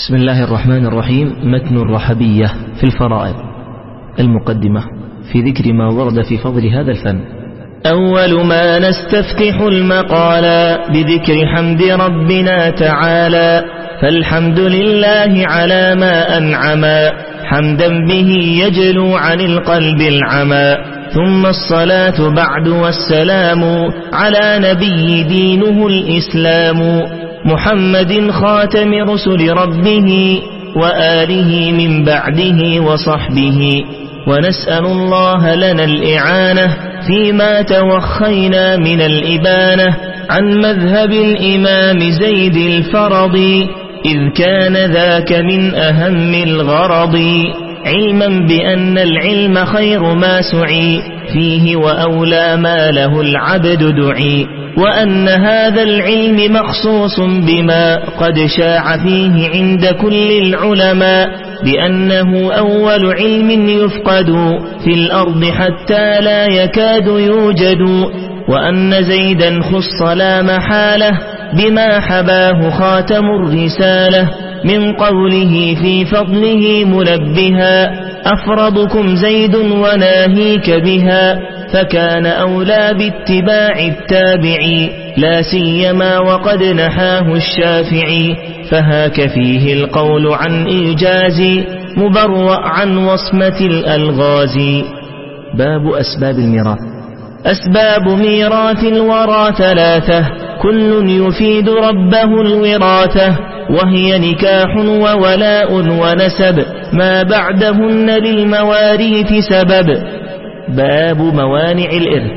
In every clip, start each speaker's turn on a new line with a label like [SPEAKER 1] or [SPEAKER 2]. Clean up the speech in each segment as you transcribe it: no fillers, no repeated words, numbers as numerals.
[SPEAKER 1] بسم الله الرحمن الرحيم. متن الرحبية في الفرائض. المقدمة في ذكر ما ورد في فضل هذا الفن.
[SPEAKER 2] أول ما نستفتح المقالا بذكر حمد ربنا تعالى، فالحمد لله على ما أنعما، حمدا به يجلو عن القلب العمى، ثم الصلاة بعد والسلام على نبي دينه الإسلام، محمد خاتم رسل ربه وآله من بعده وصحبه، ونسأل الله لنا الإعانة فيما توخينا من الإبانة عن مذهب الإمام زيد الفرض، إذ كان ذاك من أهم الغرض، علما بأن العلم خير ما سعي فيه وأولى ما له العبد دعي، وأن هذا العلم مخصوص بما قد شاع فيه عند كل العلماء، بأنه أول علم يفقد في الأرض حتى لا يكاد يوجد، وأن زيدا خص لا محالة بما حباه خاتم الرسالة، من قوله في فضله منبها، أفرضكم زيد وناهيك بها، فكان أولى باتباع التابعي، لا سيما وقد نحاه الشافعي، فهاك فيه القول عن إيجاز مبرأ عن وصمة الألغاز.
[SPEAKER 1] باب أسباب الميراث.
[SPEAKER 2] أسباب ميراث الورى ثلاثة، كل يفيد ربه الوراثة، وهي نكاح وولاء ونسب، ما بعدهن للمواريث سبب.
[SPEAKER 1] باب موانع الإرث.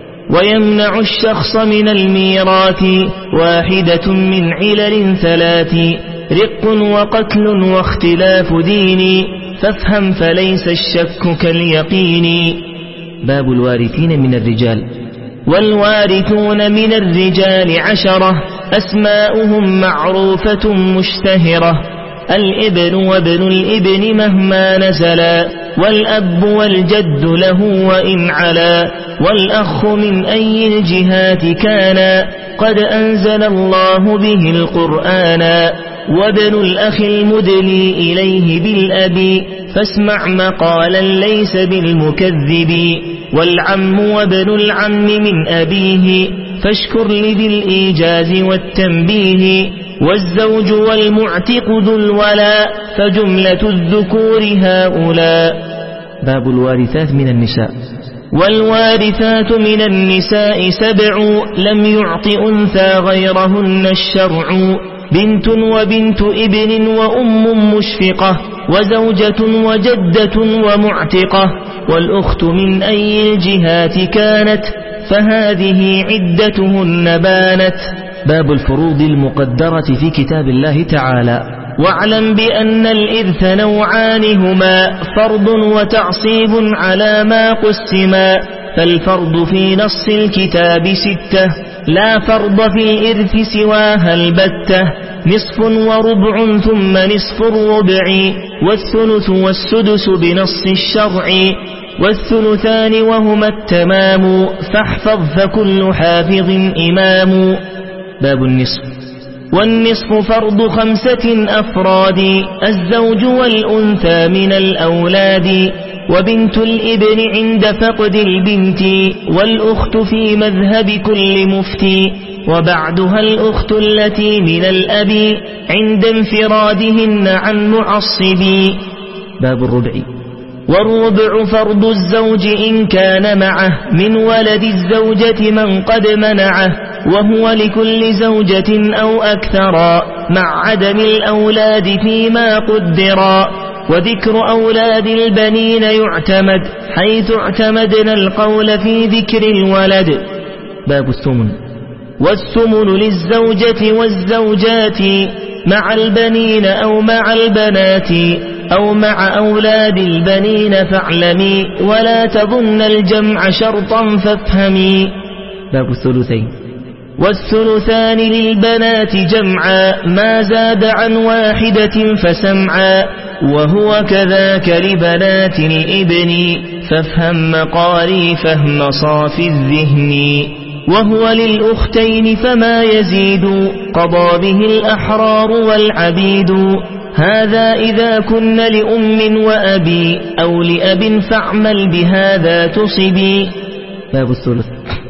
[SPEAKER 2] ويمنع الشخص من الميراث واحدة من علل ثلاث، رق وقتل واختلاف دين، فافهم فليس الشك كاليقين.
[SPEAKER 1] باب الوارثين من الرجال.
[SPEAKER 2] والوارثون من الرجال 10، أسماؤهم معروفة مشتهرة، الابن وابن الابن مهما نزلا، والأب والجد له وإن علا، والأخ من أي الجهات كان قد أنزل الله به القرآن، وابن الأخ المدلي إليه بالأب، فاسمع مقالا ليس بالمكذب، والعم وابن العم من أبيه، فاشكر لذي الإيجاز والتنبيه، والزوج والمعتق ذو الولاء، فجملة الذكور هؤلاء.
[SPEAKER 1] باب الوارثات من النساء.
[SPEAKER 2] والوارثات من النساء 7، لم يعط أنثى غيرهن الشرع، بنت وبنت ابن وأم مشفقة، وزوجة وجدة ومعتقة، والأخت من أي الجهات كانت، فهذه عدتهن بانت.
[SPEAKER 1] باب الفروض المقدرة في كتاب الله تعالى.
[SPEAKER 2] واعلم بأن الإرث نوعان هما، فرض وتعصيب على ما قسما، فالفرض في نص الكتاب 6، لا فرض في الإرث سواها البتة، نصف وربع ثم نصف الربع، والثلث والسدس بنص الشرع، والثلثان وهما التمام، فاحفظ فكل حافظ إمام.
[SPEAKER 1] باب النصف.
[SPEAKER 2] والنصف فرض 5 أفراد، الزوج والأنثى من الأولاد، وبنت الابن عند فقد البنت، والأخت في مذهب كل مفتي، وبعدها الأخت التي من الأب عند انفرادهن عن معصب.
[SPEAKER 1] باب الربع.
[SPEAKER 2] والربع فرض الزوج إن كان معه من ولد الزوجة من قد منعه، وهو لكل زوجة أو أكثرا، مع عدم الأولاد فيما قدرا، وذكر أولاد البنين يعتمد، حيث اعتمدنا القول في ذكر الولد.
[SPEAKER 1] باب الثمن.
[SPEAKER 2] والثمن للزوجة والزوجات مع البنين أو مع البنات، أو مع أولاد البنين، فاعلمي ولا تظن الجمع شرطا فافهمي.
[SPEAKER 1] باب الثلثين.
[SPEAKER 2] والثلثان للبنات جمعا، ما زاد عن واحدة فسمعا، وهو كذاك لبنات الابن، فافهم مقالي فهم صافي الذهن. وهو للأختين فما يزيد، قضى به الأحرار والعبيد، هذا إذا كن لأم وأبي أو لأب فاعمل بهذا تصبي.
[SPEAKER 1] باب الثلث.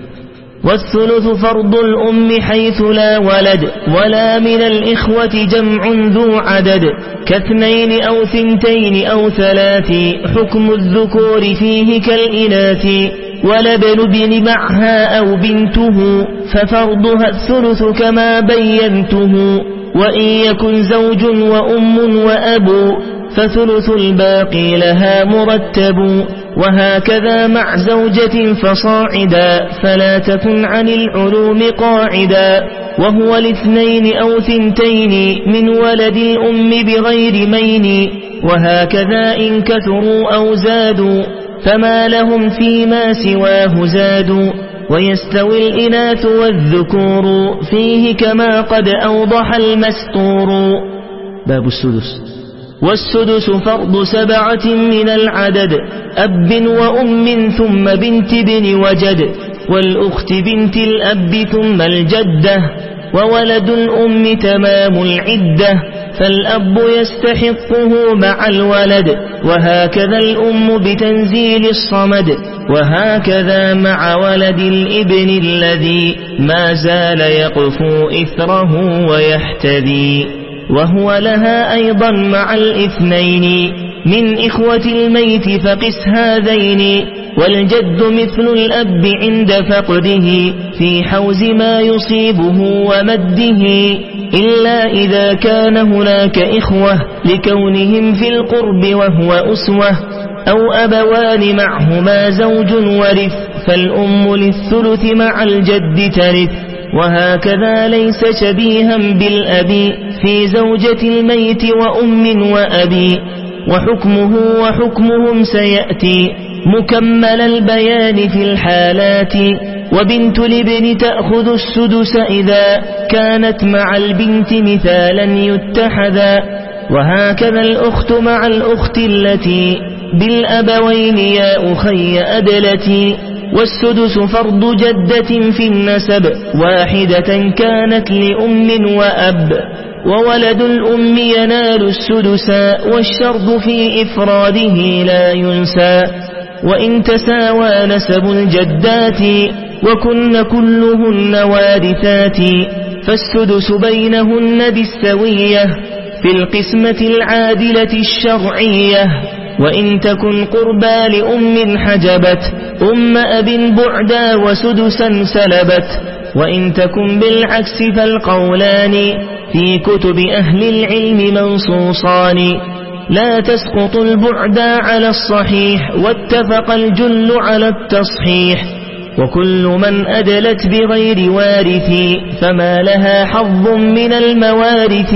[SPEAKER 2] والثلث فرض الأم حيث لا ولد ولا من الإخوة جمع ذو عدد كاثنين أو ثنتين أو ثلاث حكم الذكور فيه كالإناث ولبن بن معها أو بنته ففرضها الثلث كما بينته وإن يكن زوج وأم وأب فثلث الباقي لها مرتب وهكذا مع زوجة فصاعدا فلا تكن عن العلوم قاعدا وهو الاثنين أو ثنتين من ولد الأم بغير مين وهكذا إن كثروا أو زادوا فما لهم فيما سواه زادوا ويستوي الإناث والذكور فيه كما قد أوضح المستور.
[SPEAKER 1] باب السدس.
[SPEAKER 2] والسدس فرض 7 من العدد أب وأم ثم بنت بن وجد والأخت بنت الأب ثم الجدة وولد الأم تمام العدة فالأب يستحقه مع الولد وهكذا الأم بتنزيل الصمد وهكذا مع ولد الابن الذي ما زال يقفو إثره ويحتذي وهو لها أيضا مع الاثنين من إخوة الميت فقس هذين والجد مثل الأب عند فقده في حوز ما يصيبه ومده إلا إذا كان هناك إخوة لكونهم في القرب وهو أسوة أو أبوان معهما زوج ورث فالأم للثلث مع الجد ترث وهكذا ليس شبيها بالأبي في زوجة الميت وأم وأبي وحكمهم سيأتي مكمل البيان في الحالات وبنت الابن تأخذ السدس إذا كانت مع البنت مثالا يتحذا وهكذا الأخت مع الأخت التي بالأبوين يا أخي أدلتي والسدس فرض جدة في النسب واحدة كانت لأم وأب وولد الأم ينال السدس والشرط في إفراده لا ينسى وإن تساوى نسب الجدات وكن كلهن وارثات فالسدس بينهن بالسوية في القسمة العادلة الشرعية وإن تكن قربى لأم حجبت أم أب بعدا وسدسا سلبت وإن تكن بالعكس فالقولان في كتب أهل العلم منصوصان لا تسقط البعدا على الصحيح واتفق الجل على التصحيح وكل من أدلت بغير وارث فما لها حظ من الموارث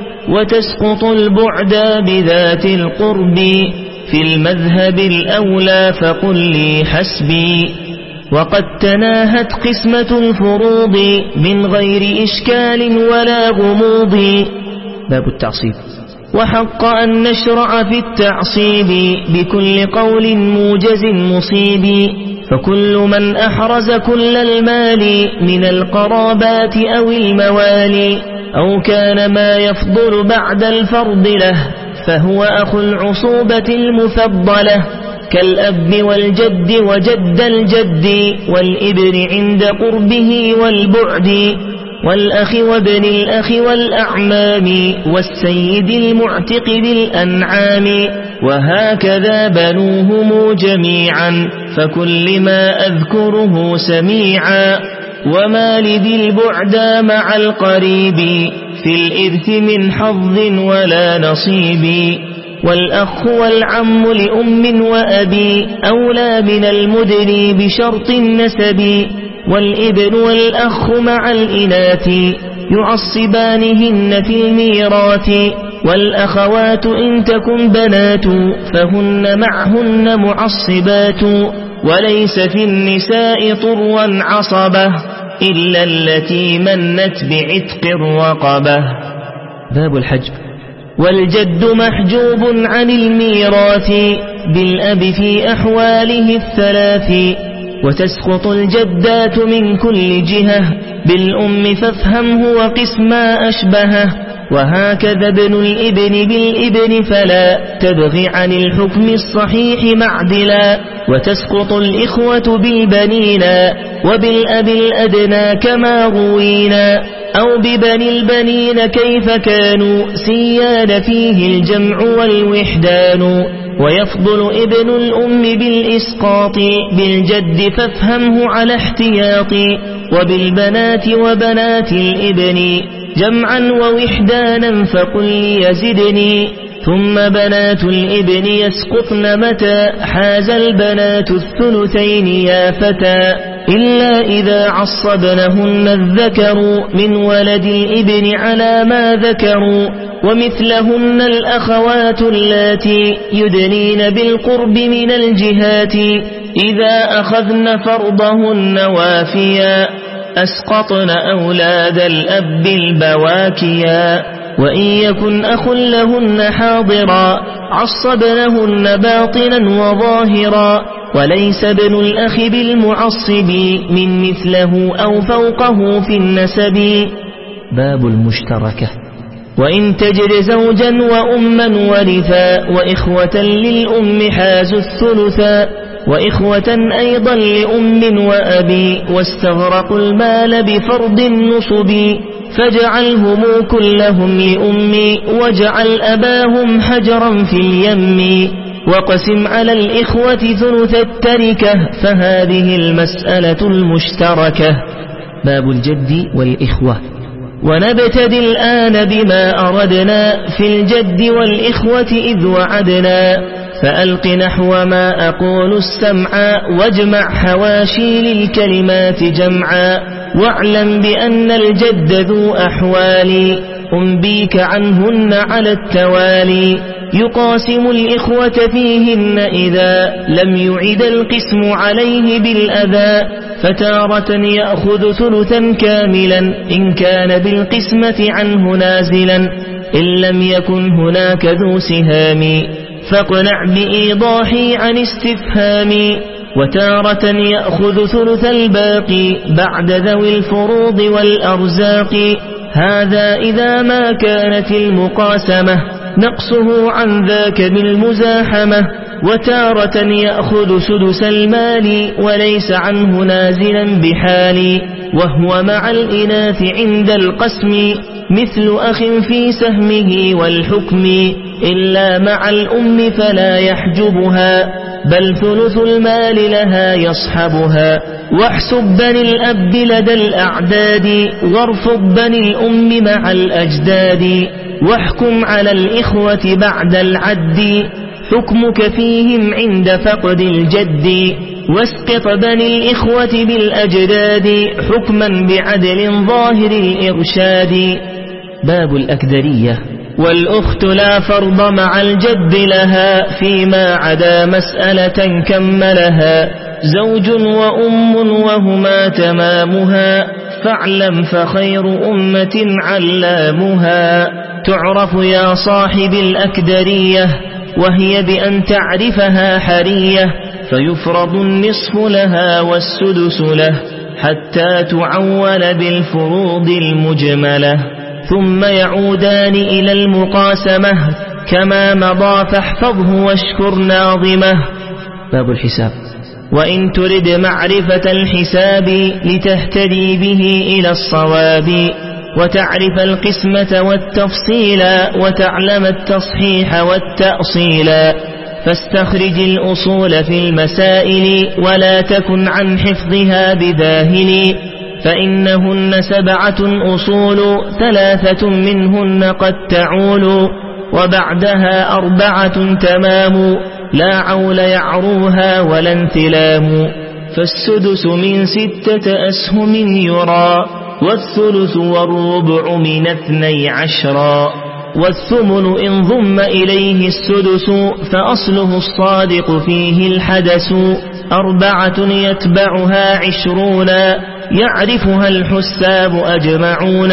[SPEAKER 2] وتسقط البعدا بذات القرب في المذهب الأولى فقل لي حسبي وقد تناهت قسمة الفروض من غير إشكال ولا غموض.
[SPEAKER 1] باب التعصيب.
[SPEAKER 2] وحق أن نشرع في التعصيب بكل قول موجز مصيب فكل من أحرز كل المال من القرابات أو الموالي أو كان ما يفضل بعد الفرض له فهو أخو العصوبة المفضلة كالأب والجد وجد الجد والإبن عند قربه والبعد والأخ وابن الأخ والأعمام والسيد المعتق بالأنعام وهكذا بنوهم جميعا فكل ما أذكره سميعا وما لذي البعد مع القريب في الإرث من حظ ولا نصيب والأخ والعم لأم وأبي أولى من المدني بشرط النسب والابن والأخ مع الإناث يعصبانهن في الميراث والأخوات إن تكن بنات فهن معهن معصبات وليس في النساء طروا عصبة إلا التي منت بعتق الرقبة.
[SPEAKER 1] باب الحجب.
[SPEAKER 2] والجد محجوب عن الميراث بالأب في أحواله الثلاث وتسقط الجدات من كل جهة بالأم فافهمه وقس ما أشبهه وهكذا ابن الابن بالابن فلا تبغي عن الحكم الصحيح معدلا وتسقط الإخوة بالبنين وبالأب الأدنى كما روينا أو ببني البنين كيف كانوا سيان فيه الجمع والوحدان ويفضل ابن الأم بالإسقاط بالجد فافهمه على احتياط وبالبنات وبنات الابن جمعا ووحدانا فقل يزدني ثم بنات الابن يسقطن متى حاز البنات الثلثين يا فتى إلا إذا عصبنهن الذكر من ولد الابن على ما ذكروا ومثلهن الأخوات اللاتي يدنين بالقرب من الجهات إذا أخذن فرضهن وافيا أسقطن أولاد الأب البواكيا وإن يكن أخ لهن حاضرا عصبنهن باطنا وظاهرا وليس ابن الأخ بالمعصب من مثله أو فوقه في النسب.
[SPEAKER 1] باب المشتركة.
[SPEAKER 2] وإن تجر زوجا وأما ورثا وإخوة للأم حازوا الثلثا وإخوة أيضا لأم وأبي واستغرقوا المال بفرض النصب فاجعلهم كلهم لأمي واجعل أباهم حجرا في اليم وقسم على الإخوة ثلث التركة فهذه المسألة المشتركة.
[SPEAKER 1] باب الجد والإخوة.
[SPEAKER 2] ونبتدي الآن بما أردنا في الجد والإخوة إذ وعدنا فألق نحو ما أقول السمعا واجمع حواشي للكلمات جمعا واعلم بأن الجد ذو أحوال أنبيك عنهن على التوالي يقاسم الإخوة فيهن إذا لم يعد القسم عليه بالأذى فتارة يأخذ ثلثا كاملا إن كان بالقسمة عنه نازلا إن لم يكن هناك ذو سهام فاقنع بإيضاحي عن استفهامي وتارة يأخذ ثلث الباقي بعد ذوي الفروض والأرزاق هذا إذا ما كانت المقاسمة نقصه عن ذاك بالمزاحمة وتارة يأخذ سدس المال وليس عنه نازلا بحال وهو مع الإناث عند القسم مثل أخ في سهمه والحكم إلا مع الأم فلا يحجبها بل ثلث المال لها يصحبها واحسب بني الأب لدى الأعداد وارفض بني الأم مع الأجداد واحكم على الإخوة بعد العد حكمك فيهم عند فقد الجد واسقط بني الإخوة بالأجداد حكما بعدل ظاهر الإرشاد.
[SPEAKER 1] باب الأكدرية.
[SPEAKER 2] والأخت لا فرض مع الجد لها فيما عدا مسألة كملها زوج وأم وهما تمامها فاعلم فخير أمة علامها تعرف يا صاحب الأكدرية وهي بأن تعرفها حرية فيفرض النصف لها والسدس له حتى تعول بالفروض المجملة ثم يعودان إلى المقاسمة كما مضى فاحفظه واشكر ناظمه.
[SPEAKER 1] باب الحساب.
[SPEAKER 2] وإن ترد معرفة الحساب لتهتدي به إلى الصواب وتعرف القسمة والتفصيل وتعلم التصحيح والتأصيل فاستخرج الأصول في المسائل ولا تكن عن حفظها بذاهل فإنهن 7 أصول 3 منهن قد تعول وبعدها 4 تمام لا عول يعروها ولا انثلام فالسدس من 6 أسهم يرى والثلث والربع من 12 والثمن إن ضم إليه السدس فأصله الصادق فيه الحدث 4 يتبعها 20 يعرفها الحساب أجمعون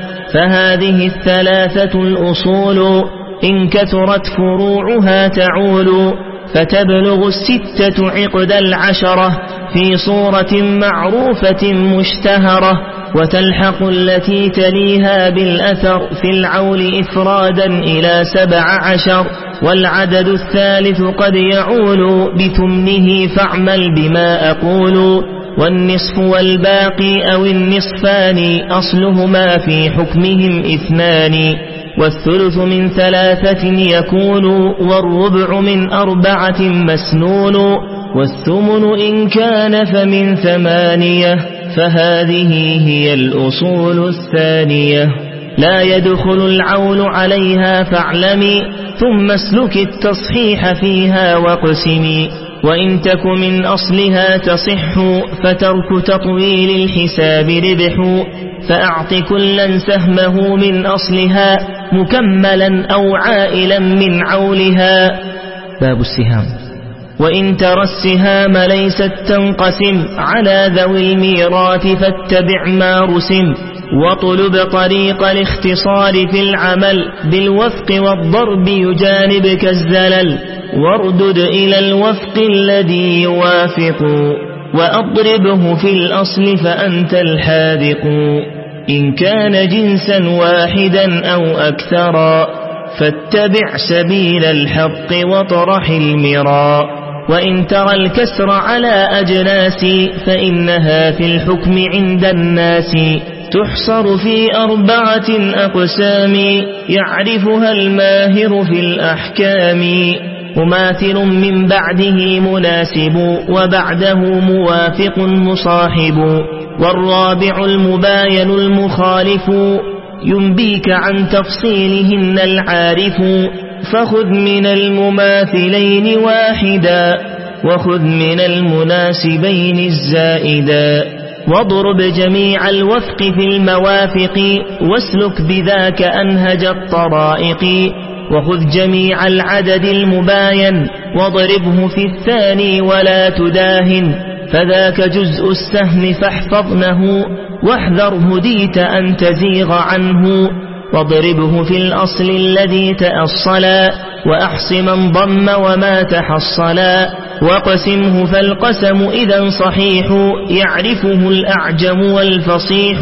[SPEAKER 2] فهذه 3 الأصول إن كثرت فروعها تعول فتبلغ 6 عقد 10 في صورة معروفة مشتهرة، وتلحق التي تليها بالأثر في العول إفرادا إلى 17، والعدد الثالث قد يعول بثمنه فاعمل بما أقول. والنصف والباقي أو النصفان أصلهما في حكمهم 2، والثلث من 3 يكون، والربع من 4 مسنون، والثمن إن كان فمن 8، فهذه هي الأصول الثانية. لا يدخل العول عليها فاعلمي، ثم اسلك التصحيح فيها واقسمي. وإن تك من أصلها تصح، فترك تطويل الحساب ربح، فأعط كلا سهمه من أصلها مكملا أو عائلا من عولها.
[SPEAKER 1] باب السهام.
[SPEAKER 2] وإن ترى السهام ليست تنقسم على ذوي الميراث فاتبع ما رسم، وطلب طريق الاختصار في العمل بالوفق والضرب يجانبك الزلل، واردد إلى الوفق الذي يوافق، وأضربه في الأصل فأنت الحاذق. إن كان جنسا واحدا أو أكثرا فاتبع سبيل الحق وطرح المرا. وإن ترى الكسر على أجناس فإنها في الحكم عند الناس تحصر في 4 أقسام، يعرفها الماهر في الأحكام. مماثل من بعده مناسب، وبعده موافق مصاحب، والرابع المباين المخالف، ينبيك عن تفصيلهن العارف. فخذ من المماثلين واحدا، وخذ من المناسبين الزائدا، واضرب جميع الوفق في الموافق، واسلك بذاك أنهج الطرائق. وخذ جميع العدد المباين، واضربه في الثاني ولا تداهن، فذاك جزء السهم فاحفظنه، واحذر هديت أن تزيغ عنه. واضربه في الأصل الذي تأصلا، وأحص من ضم وما تحصلا، وقسمه فالقسم إذا صحيح، يعرفه الأعجم والفصيح.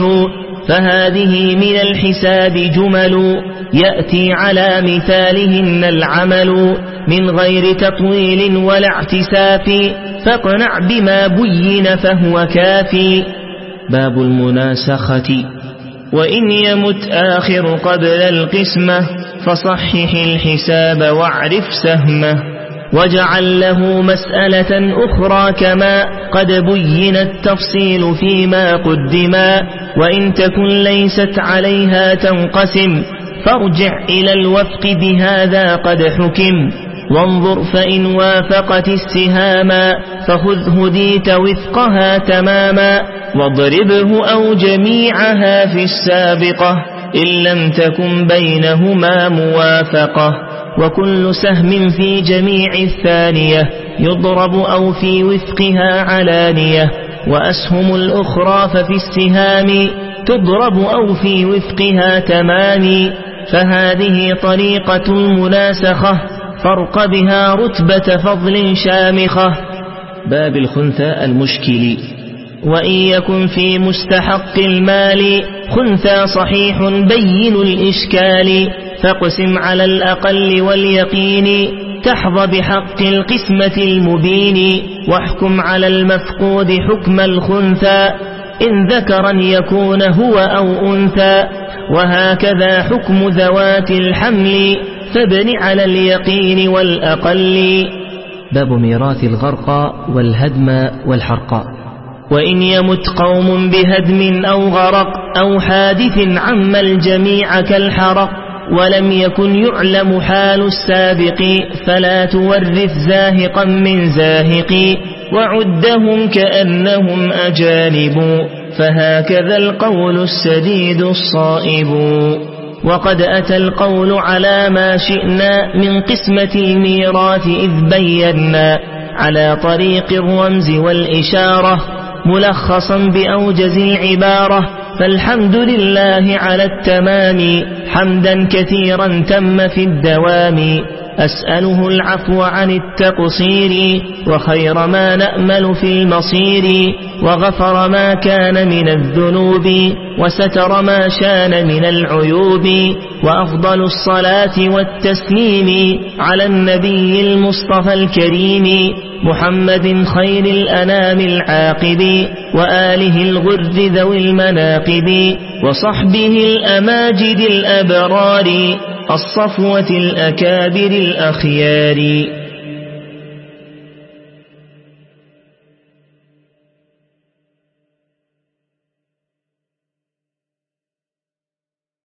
[SPEAKER 2] فهذه من الحساب جمل، يأتي على مثالهن العمل، من غير تطويل ولا اعتساف، فاقنع بما بين فهو كافي.
[SPEAKER 1] باب المناسخة.
[SPEAKER 2] وإن يمت آخر قبل القسمة فصحح الحساب واعرف سهمه، واجعل له مسألة أخرى كما قد بين التفصيل فيما قدما. وإن تكن ليست عليها تنقسم فارجع إلى الوفق بهذا قد حكم، وانظر فإن وافقت السهاما فخذ هديت وفقها تماما، واضربه أو جميعها في السابقة إن لم تكن بينهما موافقة. وكل سهم في جميع الثانية يضرب أو في وفقها علانية، وأسهم الأخرى ففي السهام تضرب أو في وفقها تمام. فهذه طريقة المناسخة، فرق بها رتبة فضل شامخة.
[SPEAKER 1] باب الخنثى المشكل.
[SPEAKER 2] وإن يكن في مستحق المال خنثى صحيح بين الإشكال، فاقسم على الأقل واليقين، تحظى بحق القسمة المبين. واحكم على المفقود حكم الخنثى، إن ذكرا يكون هو أو أنثى. وهكذا حكم ذوات الحمل، فابن على اليقين والأقل.
[SPEAKER 1] باب ميراث الغرق والهدم والحرق.
[SPEAKER 2] وإن يمت قوم بهدم أو غرق أو حادث عم الجميع كالحرق، ولم يكن يعلم حال السابق، فلا تورث زاهقا من زاهق، وعدهم كأنهم أجانب، فهكذا القول السديد الصائب. وقد أتى القول على ما شئنا من قسمة الميراث إذ بينا، على طريق الرمز والإشارة، ملخصا بأوجز العبارة. فالحمد لله على التمام، حمدا كثيرا تم في الدوام. أسأله العفو عن التقصير وخير ما نأمل في المصير وغفر ما كان من الذنوب وستر ما شان من العيوب وأفضل الصلاة والتسليم على النبي المصطفى الكريم محمد خير الأنام العاقب وآله الغر ذوي المناقب وصحبه الأماجد الأبرار الصفوة الأكابر الأخيار.